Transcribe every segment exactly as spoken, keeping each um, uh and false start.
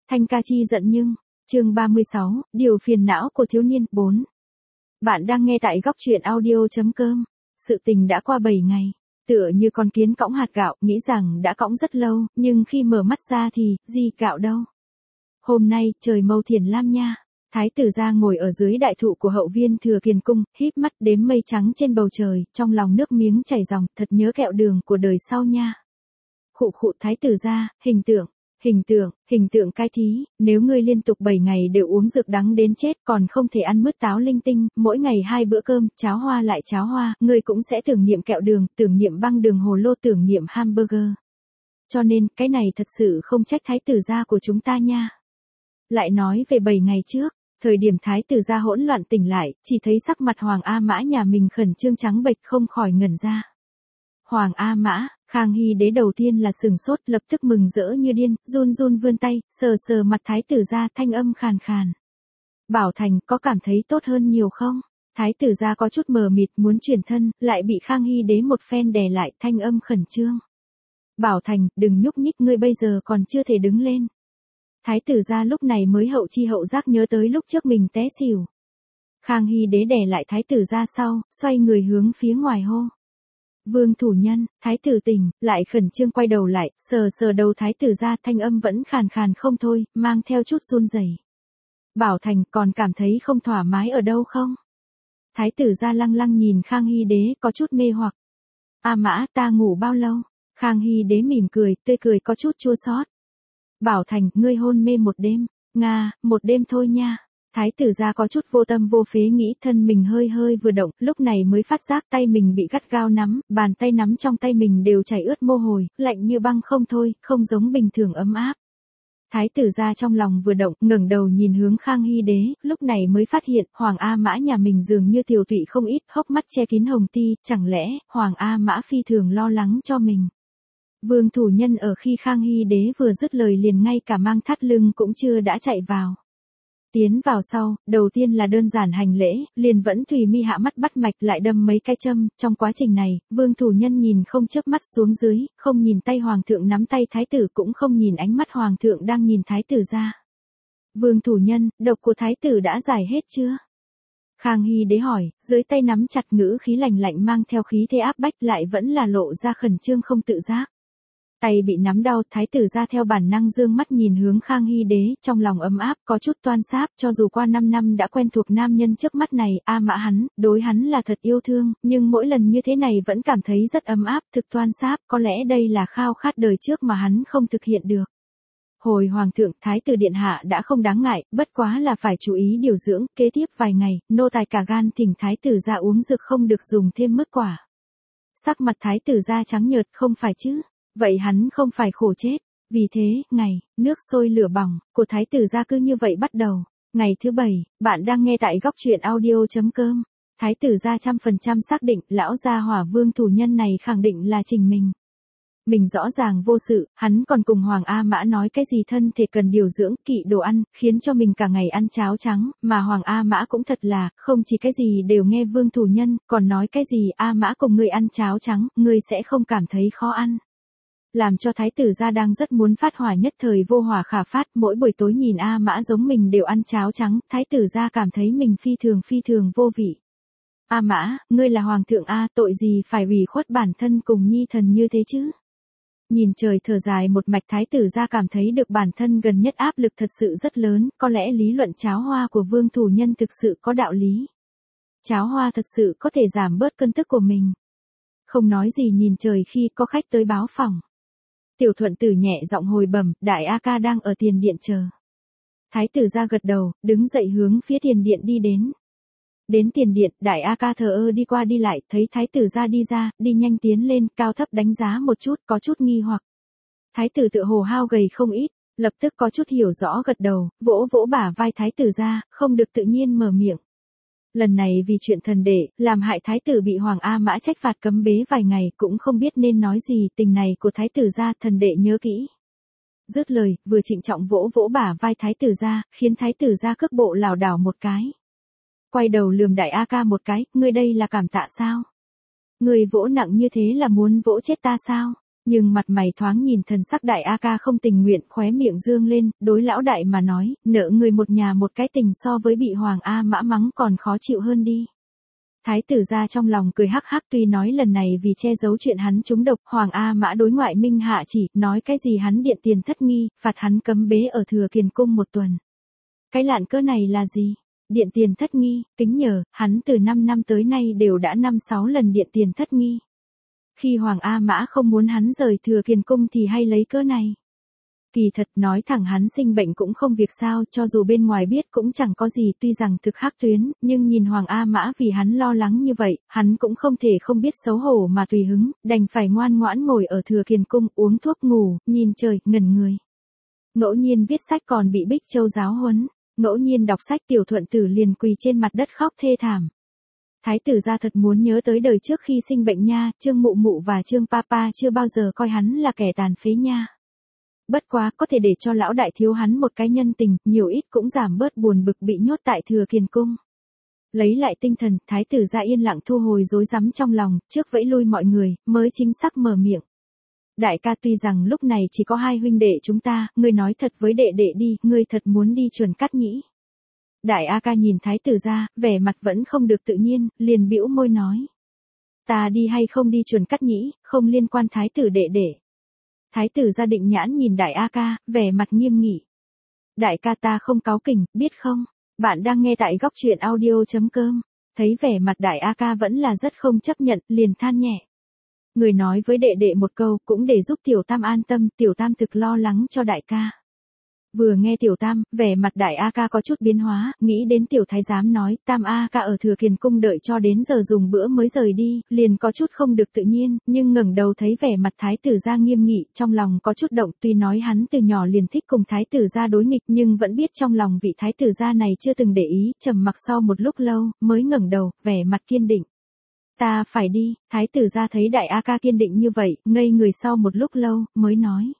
Thanh ca chi giận nhưng, chương ba mươi sáu, điều phiền não của thiếu niên, bốn. Bạn đang nghe tại góc truyện audio.com. Sự tình đã qua bảy ngày, tựa như con kiến cõng hạt gạo, nghĩ rằng đã cõng rất lâu, nhưng khi mở mắt ra thì, gì gạo đâu. Hôm nay, trời màu thiền lam nha. Thái tử gia ngồi ở dưới đại thụ của hậu viên Thừa Kiền cung, híp mắt đếm mây trắng trên bầu trời, trong lòng nước miếng chảy ròng, thật nhớ kẹo đường của đời sau nha. Khụ khụ thái tử gia, hình tượng, hình tượng, hình tượng cai thí, nếu ngươi liên tục bảy ngày đều uống dược đắng đến chết còn không thể ăn mứt táo linh tinh, mỗi ngày hai bữa cơm, cháo hoa lại cháo hoa, ngươi cũng sẽ tưởng niệm kẹo đường, tưởng niệm băng đường hồ lô, tưởng niệm hamburger. Cho nên, cái này thật sự không trách thái tử gia của chúng ta nha. Lại nói về bảy ngày trước, thời điểm thái tử gia hỗn loạn tỉnh lại, chỉ thấy sắc mặt Hoàng A Mã nhà mình khẩn trương trắng bệch không khỏi ngẩn ra. Hoàng A Mã, Khang Hy đế đầu tiên là sừng sốt, lập tức mừng rỡ như điên, run run vươn tay, sờ sờ mặt thái tử gia, thanh âm khàn khàn. Bảo Thành, có cảm thấy tốt hơn nhiều không? Thái tử gia có chút mờ mịt muốn chuyển thân, lại bị Khang Hy đế một phen đè lại, thanh âm khẩn trương. Bảo Thành, đừng nhúc nhích, ngươi bây giờ còn chưa thể đứng lên. Thái tử gia lúc này mới hậu chi hậu giác nhớ tới lúc trước mình té xỉu. Khang Hy đế đè lại thái tử gia sau, xoay người hướng phía ngoài hô. Vương thủ nhân, thái tử tỉnh, lại khẩn trương quay đầu lại, sờ sờ đầu thái tử gia, thanh âm vẫn khàn khàn không thôi, mang theo chút run rẩy. Bảo Thành, còn cảm thấy không thoải mái ở đâu không? Thái tử gia lăng lăng nhìn Khang Hy đế, có chút mê hoặc. A Mã, ta ngủ bao lâu? Khang Hy đế mỉm cười, tươi cười có chút chua xót. Bảo Thành, ngươi hôn mê một đêm. Nga, một đêm thôi nha. Thái tử gia có chút vô tâm vô phế nghĩ thân mình hơi hơi vừa động, lúc này mới phát giác tay mình bị gắt gao nắm, bàn tay nắm trong tay mình đều chảy ướt mồ hôi, lạnh như băng không thôi, không giống bình thường ấm áp. Thái tử gia trong lòng vừa động, ngẩng đầu nhìn hướng Khang Hy đế, lúc này mới phát hiện, Hoàng A Mã nhà mình dường như tiều tụy không ít, hốc mắt che kín hồng ti, chẳng lẽ, Hoàng A Mã phi thường lo lắng cho mình. Vương thủ nhân ở khi Khang Hy đế vừa dứt lời liền ngay cả mang thắt lưng cũng chưa đã chạy vào. Tiến vào sau, đầu tiên là đơn giản hành lễ, liền vẫn tùy mi hạ mắt bắt mạch lại đâm mấy cái châm, trong quá trình này, vương thủ nhân nhìn không chớp mắt xuống dưới, không nhìn tay hoàng thượng nắm tay thái tử cũng không nhìn ánh mắt hoàng thượng đang nhìn thái tử ra. Vương thủ nhân, độc của thái tử đã giải hết chưa? Khang Hy đế hỏi, dưới tay nắm chặt ngữ khí lạnh lạnh mang theo khí thế áp bách lại vẫn là lộ ra khẩn trương không tự giác. Tay bị nắm đau, thái tử ra theo bản năng dương mắt nhìn hướng Khang Hy đế, trong lòng ấm áp, có chút toan sáp, cho dù qua năm năm đã quen thuộc nam nhân trước mắt này, A Mã hắn, đối hắn là thật yêu thương, nhưng mỗi lần như thế này vẫn cảm thấy rất ấm áp, thực toan sáp, có lẽ đây là khao khát đời trước mà hắn không thực hiện được. Hồi hoàng thượng, thái tử điện hạ đã không đáng ngại, bất quá là phải chú ý điều dưỡng, kế tiếp vài ngày, nô tài cả gan thỉnh thái tử ra uống dược không được dùng thêm mứt quả. Sắc mặt thái tử ra trắng nhợt, không phải chứ? Vậy hắn không phải khổ chết. Vì thế, ngày, nước sôi lửa bỏng, của thái tử gia cứ như vậy bắt đầu. Ngày thứ bảy, bạn đang nghe tại góc truyện audio.com. Thái tử gia trăm phần trăm xác định, lão gia hỏa vương thủ nhân này khẳng định là trình mình. Mình rõ ràng vô sự, hắn còn cùng Hoàng A Mã nói cái gì thân thể cần điều dưỡng, kỵ đồ ăn, khiến cho mình cả ngày ăn cháo trắng, mà Hoàng A Mã cũng thật là, không chỉ cái gì đều nghe vương thủ nhân, còn nói cái gì A Mã cùng người ăn cháo trắng, người sẽ không cảm thấy khó ăn. Làm cho thái tử gia đang rất muốn phát hỏa nhất thời vô hỏa khả phát, mỗi buổi tối nhìn A Mã giống mình đều ăn cháo trắng, thái tử gia cảm thấy mình phi thường phi thường vô vị. A Mã, ngươi là hoàng thượng A, tội gì phải ủy khuất bản thân cùng nhi thần như thế chứ? Nhìn trời thở dài một mạch thái tử gia cảm thấy được bản thân gần nhất áp lực thật sự rất lớn, có lẽ lý luận cháo hoa của vương thủ nhân thực sự có đạo lý. Cháo hoa thật sự có thể giảm bớt cơn tức của mình. Không nói gì nhìn trời khi có khách tới báo phòng. Tiểu thuận tử nhẹ giọng hồi bẩm, đại A ca đang ở tiền điện chờ. Thái tử ra gật đầu, đứng dậy hướng phía tiền điện đi đến. Đến tiền điện, đại A ca thờ ơ đi qua đi lại, thấy thái tử ra đi ra, đi nhanh tiến lên, cao thấp đánh giá một chút, có chút nghi hoặc. Thái tử tự hồ hao gầy không ít, lập tức có chút hiểu rõ gật đầu, vỗ vỗ bả vai thái tử ra, không được tự nhiên mở miệng. Lần này vì chuyện thần đệ, làm hại thái tử bị Hoàng A Mã trách phạt cấm bế vài ngày, cũng không biết nên nói gì, tình này của thái tử gia thần đệ nhớ kỹ. Dứt lời, vừa trịnh trọng vỗ vỗ bả vai thái tử gia, khiến thái tử gia cước bộ lảo đảo một cái. Quay đầu lườm đại A ca một cái, ngươi đây là cảm tạ sao? Ngươi vỗ nặng như thế là muốn vỗ chết ta sao? Nhưng mặt mày thoáng nhìn thần sắc đại A Ca không tình nguyện, khóe miệng dương lên, đối lão đại mà nói, nợ người một nhà một cái tình so với bị Hoàng A Mã mắng còn khó chịu hơn đi. Thái tử gia trong lòng cười hắc hắc, tuy nói lần này vì che giấu chuyện hắn trúng độc, Hoàng A Mã đối ngoại minh hạ chỉ, nói cái gì hắn điện tiền thất nghi, phạt hắn cấm bế ở Thừa Kiền cung một tuần. Cái lạn cỡ này là gì? Điện tiền thất nghi, kính nhờ, hắn từ năm năm tới nay đều đã năm sáu lần điện tiền thất nghi. Khi Hoàng A Mã không muốn hắn rời Thừa Kiền cung thì hay lấy cớ này. Kỳ thật nói thẳng hắn sinh bệnh cũng không việc sao, cho dù bên ngoài biết cũng chẳng có gì, tuy rằng thực hắc tuyến, nhưng nhìn Hoàng A Mã vì hắn lo lắng như vậy, hắn cũng không thể không biết xấu hổ mà tùy hứng, đành phải ngoan ngoãn ngồi ở Thừa Kiền cung, uống thuốc ngủ, nhìn trời, ngẩn người. Ngẫu nhiên viết sách còn bị Bích Châu giáo huấn, ngẫu nhiên đọc sách Tiểu Thuận Tử liền quỳ trên mặt đất khóc thê thảm. Thái tử gia thật muốn nhớ tới đời trước khi sinh bệnh nha, Trương Mụ Mụ và Trương Papa chưa bao giờ coi hắn là kẻ tàn phế nha. Bất quá có thể để cho lão đại thiếu hắn một cái nhân tình, nhiều ít cũng giảm bớt buồn bực bị nhốt tại Thừa Kiền cung. Lấy lại tinh thần, thái tử gia yên lặng thu hồi rối rắm trong lòng, trước vẫy lui mọi người, mới chính xác mở miệng. Đại ca, tuy rằng lúc này chỉ có hai huynh đệ chúng ta, ngươi nói thật với đệ đệ đi, ngươi thật muốn đi Chuẩn Cát Nhĩ. Đại A Ca nhìn thái tử gia, vẻ mặt vẫn không được tự nhiên, liền bĩu môi nói. Ta đi hay không đi Chuẩn Cát Nhĩ, không liên quan thái tử đệ đệ. Thái tử gia định nhãn nhìn đại A Ca, vẻ mặt nghiêm nghị. Đại ca, ta không cáu kỉnh, biết không? Bạn đang nghe tại góc truyện audio chấm com. Thấy vẻ mặt đại A Ca vẫn là rất không chấp nhận, liền than nhẹ. Người nói với đệ đệ một câu cũng để giúp Tiểu Tam an tâm, Tiểu Tam thực lo lắng cho đại ca. Vừa nghe Tiểu Tam, vẻ mặt đại A Ca có chút biến hóa, nghĩ đến Tiểu Thái giám nói, Tam A Ca ở Thừa Kiền cung đợi cho đến giờ dùng bữa mới rời đi, liền có chút không được tự nhiên, nhưng ngẩng đầu thấy vẻ mặt thái tử gia nghiêm nghị, trong lòng có chút động, tuy nói hắn từ nhỏ liền thích cùng thái tử gia đối nghịch, nhưng vẫn biết trong lòng vị thái tử gia này chưa từng để ý, trầm mặc sau một lúc lâu, mới ngẩng đầu, vẻ mặt kiên định. Ta phải đi, thái tử gia thấy đại A Ca kiên định như vậy, ngây người sau một lúc lâu, mới nói.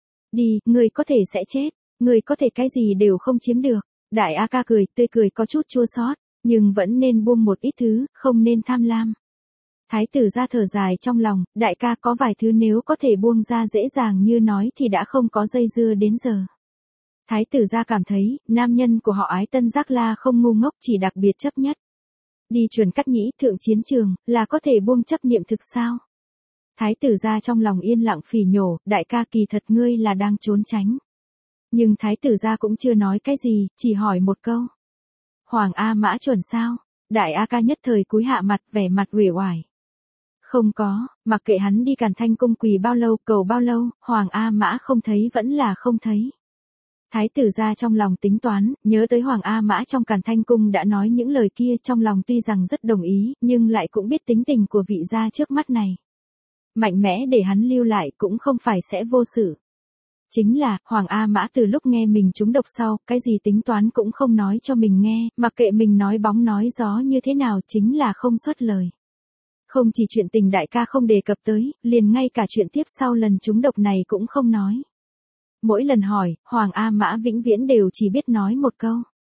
Đi, người có thể sẽ chết. Người có thể cái gì đều không chiếm được. Đại A Ca cười, tươi cười có chút chua xót, nhưng vẫn nên buông một ít thứ, không nên tham lam. Thái tử gia thở dài trong lòng, đại ca, có vài thứ nếu có thể buông ra dễ dàng như nói thì đã không có dây dưa đến giờ. Thái tử gia cảm thấy, nam nhân của họ Ái Tân Giác La không ngu ngốc, chỉ đặc biệt chấp nhất. Đi Chuẩn Cát Nhĩ, thượng chiến trường, là có thể buông chấp niệm thực sao? Thái tử gia trong lòng yên lặng phỉ nhổ, đại ca, kỳ thật ngươi là đang trốn tránh. Nhưng thái tử gia cũng chưa nói cái gì, chỉ hỏi một câu. Hoàng A Mã chuẩn sao? Đại A Ca nhất thời cúi hạ mặt, vẻ mặt uể oải. Không có, mặc kệ hắn đi Càn Thanh cung quỳ bao lâu, cầu bao lâu, Hoàng A Mã không thấy vẫn là không thấy. Thái tử gia trong lòng tính toán, nhớ tới Hoàng A Mã trong Càn Thanh cung đã nói những lời kia, trong lòng tuy rằng rất đồng ý, nhưng lại cũng biết tính tình của vị gia trước mắt này. Mạnh mẽ để hắn lưu lại cũng không phải sẽ vô sự. Chính là, Hoàng A Mã từ lúc nghe mình trúng độc sau, cái gì tính toán cũng không nói cho mình nghe, mặc kệ mình nói bóng nói gió như thế nào chính là không xuất lời. Không chỉ chuyện tình đại ca không đề cập tới, liền ngay cả chuyện tiếp sau lần trúng độc này cũng không nói. Mỗi lần hỏi, Hoàng A Mã vĩnh viễn đều chỉ biết nói một câu.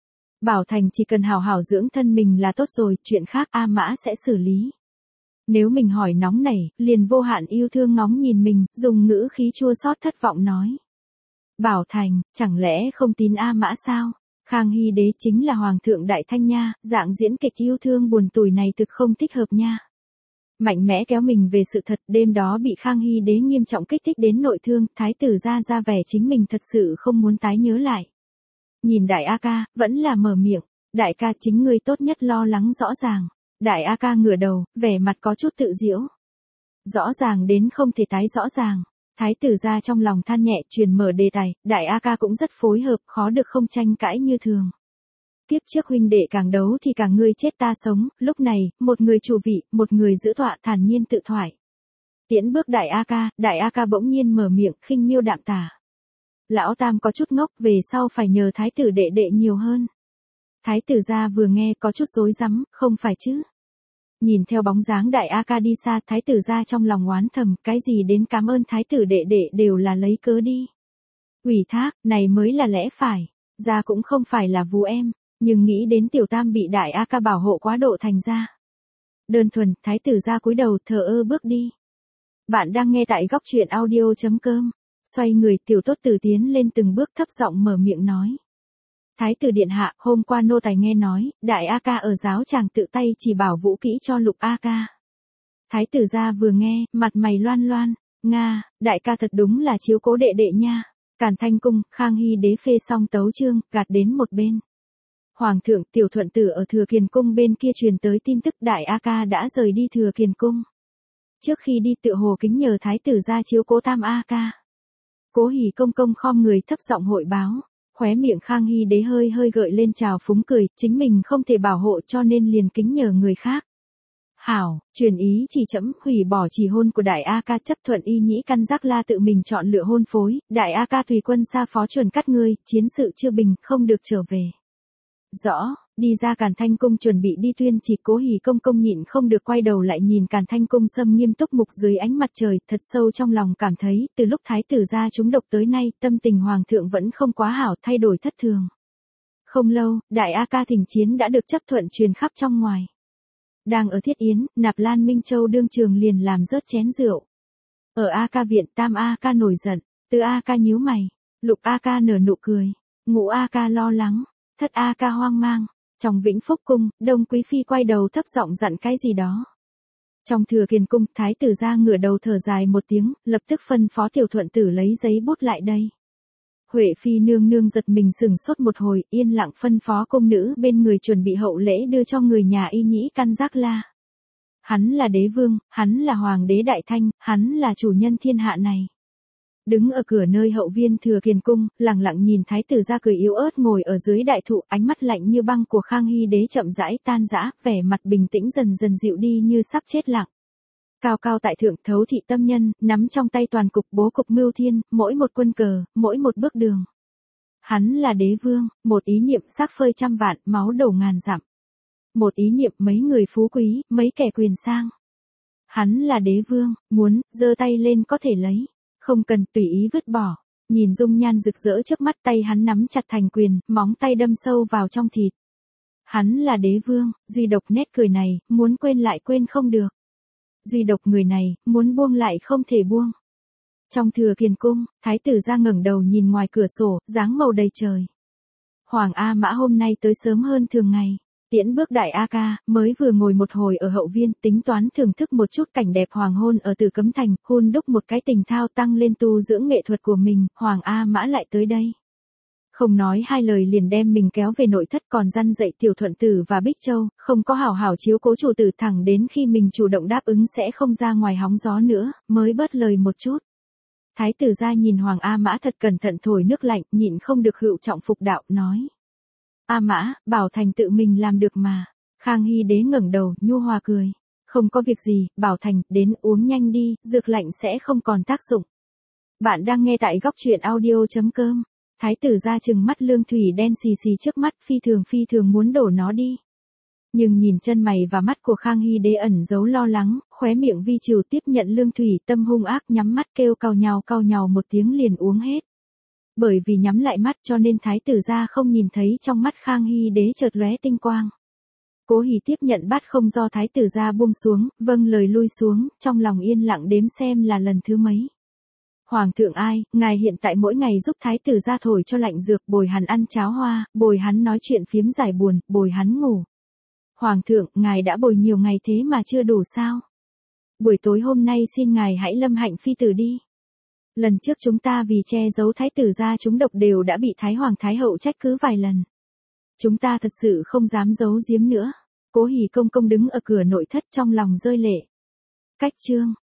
Bảo Thành chỉ cần hào hào dưỡng thân mình là tốt rồi, chuyện khác A Mã sẽ xử lý. Nếu mình hỏi nóng nảy, liền vô hạn yêu thương ngóng nhìn mình, dùng ngữ khí chua xót thất vọng nói. Bảo Thành, chẳng lẽ không tin A Mã sao? Khang Hy đế chính là Hoàng thượng Đại Thanh nha, dạng diễn kịch yêu thương buồn tủi này thực không thích hợp nha. Mạnh mẽ kéo mình về sự thật, đêm đó bị Khang Hy đế nghiêm trọng kích thích đến nội thương, thái tử ra ra vẻ chính mình thật sự không muốn tái nhớ lại. Nhìn đại A Ca, vẫn là mở miệng, đại ca chính ngươi tốt nhất lo lắng rõ ràng. Đại A Ca ngửa đầu, vẻ mặt có chút tự giễu. Rõ ràng đến không thể tái rõ ràng. Thái tử ra trong lòng than nhẹ, truyền mở đề tài, đại A Ca cũng rất phối hợp, khó được không tranh cãi như thường. Tiếp trước huynh đệ càng đấu thì càng ngươi chết ta sống, lúc này, một người chủ vị, một người giữ tọa thản nhiên tự thoại. Tiễn bước đại A Ca, đại A Ca bỗng nhiên mở miệng, khinh miêu đạm tả. Lão Tam có chút ngốc, về sau phải nhờ thái tử đệ đệ nhiều hơn. Thái tử gia vừa nghe có chút rối rắm, không phải chứ. Nhìn theo bóng dáng đại A Ca đi xa, thái tử gia trong lòng oán thầm, cái gì đến cảm ơn thái tử đệ đệ đều là lấy cớ đi. Ủy thác, này mới là lẽ phải, gia cũng không phải là vú em, nhưng nghĩ đến tiểu tam bị đại A Ca bảo hộ quá độ thành ra. Đơn thuần, thái tử gia cúi đầu thờ ơ bước đi. Bạn đang nghe tại góc truyện audio.com. Xoay người, Tiểu Tốt Tử tiến lên từng bước thấp giọng mở miệng nói. Thái tử điện hạ, hôm qua nô tài nghe nói, đại A ca ở giáo tràng tự tay chỉ bảo vũ kỹ cho Lục A ca. Thái tử gia vừa nghe, mặt mày loan loan, Nga, đại ca thật đúng là chiếu cố đệ đệ nha. Càn Thanh cung, Khang Hy đế phê xong tấu chương, gạt đến một bên. Hoàng thượng, Tiểu Thuận Tử ở Thừa Kiền cung bên kia truyền tới tin tức đại A ca đã rời đi Thừa Kiền cung. Trước khi đi tựa hồ kính nhờ thái tử gia chiếu cố tam A ca. Cố Hỉ công công khom người thấp giọng hội báo, khóe miệng Khang Hy đế hơi hơi gợi lên trào phúng cười, chính mình không thể bảo hộ cho nên liền kính nhờ người khác. Hảo, truyền ý chỉ trẫm hủy bỏ chỉ hôn của đại A ca, chấp thuận y nhĩ căn giác la tự mình chọn lựa hôn phối, đại A ca tùy quân xa phó chuẩn cắt ngươi, chiến sự chưa bình, không được trở về. Rõ, đi ra Càn Thanh cung chuẩn bị đi tuyên chỉ. Cố Hỉ công công nhịn không được quay đầu lại nhìn Càn Thanh cung sâm nghiêm túc mục dưới ánh mặt trời, thật sâu trong lòng cảm thấy, từ lúc thái tử gia trúng độc tới nay, tâm tình hoàng thượng vẫn không quá hảo, thay đổi thất thường. Không lâu, đại A ca thỉnh chiến đã được chấp thuận truyền khắp trong ngoài. Đang ở Thiết Yến, Nạp Lan Minh Châu đương trường liền làm rớt chén rượu. Ở A ca viện, tam A ca nổi giận, tứ A ca nhíu mày, Lục A ca nở nụ cười, ngũ A ca lo lắng, thất A ca hoang mang. Trong Vĩnh Phúc cung, Đông Quý phi quay đầu thấp giọng dặn cái gì đó. Trong Thừa Kiền cung, thái tử gia ngửa đầu thở dài một tiếng, lập tức phân phó Tiểu Thuận Tử lấy giấy bút lại đây. Huệ phi nương nương giật mình sững sốt một hồi, yên lặng phân phó cung nữ bên người chuẩn bị hậu lễ đưa cho người nhà y nhĩ căn giác la. Hắn là đế vương, hắn là hoàng đế đại thanh, hắn là chủ nhân thiên hạ này. Đứng ở cửa nơi hậu viên Thừa Kiền cung, lặng lặng nhìn thái tử gia cười yếu ớt ngồi ở dưới đại thụ, ánh mắt lạnh như băng của Khang Hy đế chậm rãi tan rã, vẻ mặt bình tĩnh dần dần dịu đi như sắp chết lặng. Cao cao tại thượng, thấu thị tâm nhân, nắm trong tay toàn cục bố cục mưu thiên, mỗi một quân cờ, mỗi một bước đường. Hắn là đế vương, một ý niệm sắc phơi trăm vạn, máu đổ ngàn dặm. Một ý niệm mấy người phú quý, mấy kẻ quyền sang. Hắn là đế vương, muốn, giơ tay lên có thể lấy. Không cần tùy ý vứt bỏ. Nhìn dung nhan rực rỡ trước mắt, tay hắn nắm chặt thành quyền, móng tay đâm sâu vào trong thịt. Hắn là đế vương, duy độc nét cười này, muốn quên lại quên không được. Duy độc người này, muốn buông lại không thể buông. Trong Thừa Kiền cung, thái tử gia ngẩng đầu nhìn ngoài cửa sổ, dáng màu đầy trời. Hoàng A Mã hôm nay tới sớm hơn thường ngày. Tiễn bước đại A ca, mới vừa ngồi một hồi ở hậu viên, tính toán thưởng thức một chút cảnh đẹp hoàng hôn ở Tử Cấm Thành, hun đúc một cái tình thao tăng lên tu dưỡng nghệ thuật của mình, Hoàng A Mã lại tới đây. Không nói hai lời liền đem mình kéo về nội thất, còn răn dạy Tiểu Thuận Tử và Bích Châu, không có hảo hảo chiếu cố chủ tử, thẳng đến khi mình chủ động đáp ứng sẽ không ra ngoài hóng gió nữa, mới bớt lời một chút. Thái tử gia nhìn Hoàng A Mã thật cẩn thận thổi nước lạnh, nhịn không được hữu trọng phục đạo, nói. A Mã, Bảo Thành tự mình làm được mà. Khang Hy đế ngẩng đầu, nhu hòa cười. Không có việc gì, Bảo Thành, đến uống nhanh đi, dược lạnh sẽ không còn tác dụng. Bạn đang nghe tại góc truyện audio.com. Thái tử gia trừng mắt lương thủy đen xì xì trước mắt, phi thường phi thường muốn đổ nó đi. Nhưng nhìn chân mày và mắt của Khang Hy đế ẩn giấu lo lắng, khóe miệng vi trừ tiếp nhận lương thủy, tâm hung ác nhắm mắt kêu cau nhàu cau nhàu một tiếng liền uống hết. Bởi vì nhắm lại mắt cho nên thái tử gia không nhìn thấy trong mắt Khang Hy đế chợt lóe tinh quang. Cố Hỉ tiếp nhận bát không do thái tử gia buông xuống, vâng lời lui xuống, trong lòng yên lặng đếm xem là lần thứ mấy. Hoàng thượng ai, ngài hiện tại mỗi ngày giúp thái tử gia thổi cho lạnh dược, bồi hắn ăn cháo hoa, bồi hắn nói chuyện phiếm giải buồn, bồi hắn ngủ. Hoàng thượng, ngài đã bồi nhiều ngày thế mà chưa đủ sao? Buổi tối hôm nay xin ngài hãy lâm hạnh phi tử đi. Lần trước chúng ta vì che giấu thái tử gia trúng độc đều đã bị thái hoàng thái hậu trách cứ vài lần. Chúng ta thật sự không dám giấu giếm nữa. Cố Hỉ công công đứng ở cửa nội thất trong lòng rơi lệ. Cách chương.